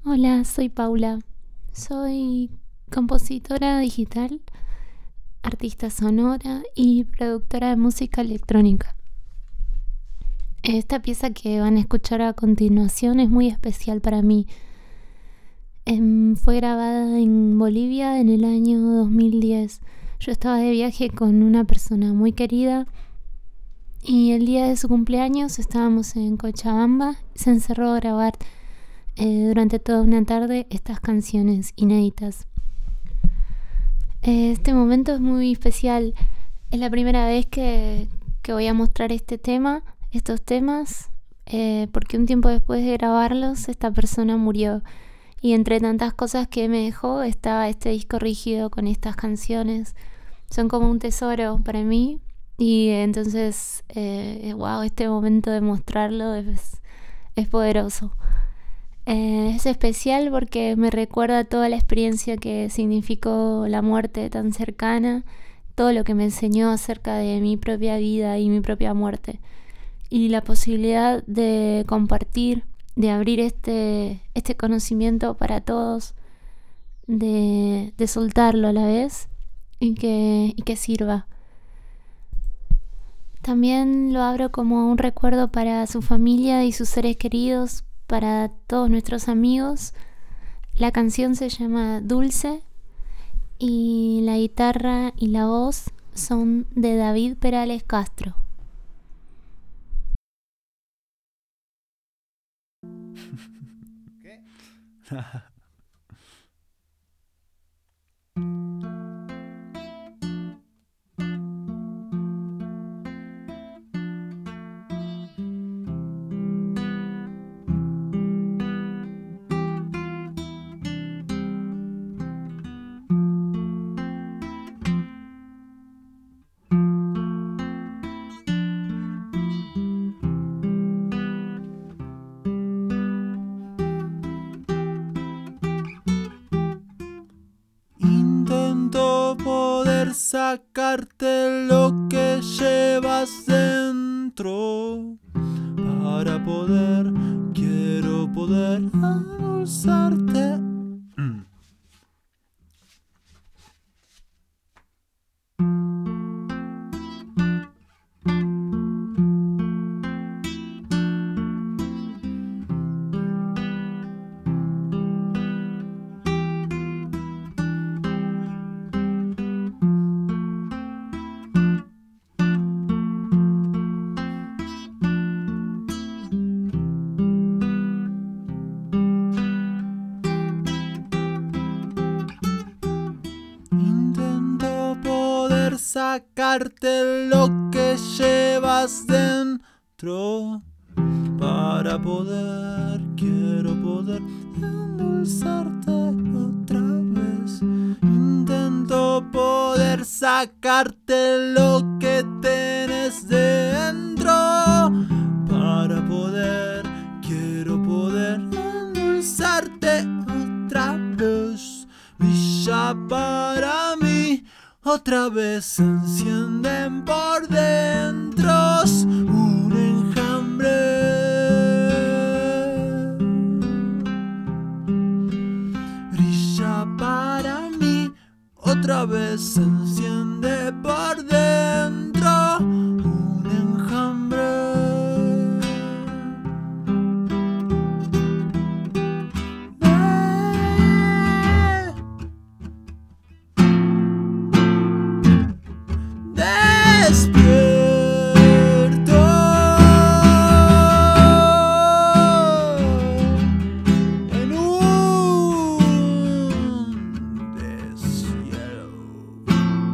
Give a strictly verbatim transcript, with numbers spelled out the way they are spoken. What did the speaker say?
Hola, soy Paula. Soy compositora digital, artista sonora y productora de música electrónica. Esta pieza que van a escuchar a continuación es muy especial para mí. Em, fue grabada en Bolivia en el año dos mil diez. Yo estaba de viaje con una persona muy querida y el día de su cumpleaños estábamos en Cochabamba. Se encerró a grabar eh, durante toda una tarde estas canciones inéditas. Eh, este momento es muy especial. Es la primera vez que, que voy a mostrar este tema, estos temas, eh, porque un tiempo después de grabarlos, esta persona murió. Y entre tantas cosas que me dejó estaba este disco rígido con estas canciones. Son como un tesoro para mí. Y entonces, eh, wow, este momento de mostrarlo es, es poderoso. Eh, es especial porque me recuerda toda la experiencia que significó la muerte tan cercana, todo lo que me enseñó acerca de mi propia vida y mi propia muerte. Y la posibilidad de compartir, de abrir este, este conocimiento para todos, de, de soltarlo a la vez y que, y que sirva. También lo abro como un recuerdo para su familia y sus seres queridos, para todos nuestros amigos. La canción se llama Dulce y la guitarra y la voz son de David Perales Castro. ¿Qué? Intento poder sacarte lo que llevas dentro. Para poder, quiero poder alzarte. Mm. Intento poder sacarte lo que llevas dentro. Para poder, quiero poder endulzarte otra vez. Intento poder sacarte lo que tenés dentro. Para poder, quiero poder endulzarte otra vez. Brilla para mí, otra vez se encienden por dentro un enjambre. Brilla para mí, otra vez se enciende por dentro un enjambre. Despierto en un deshielo.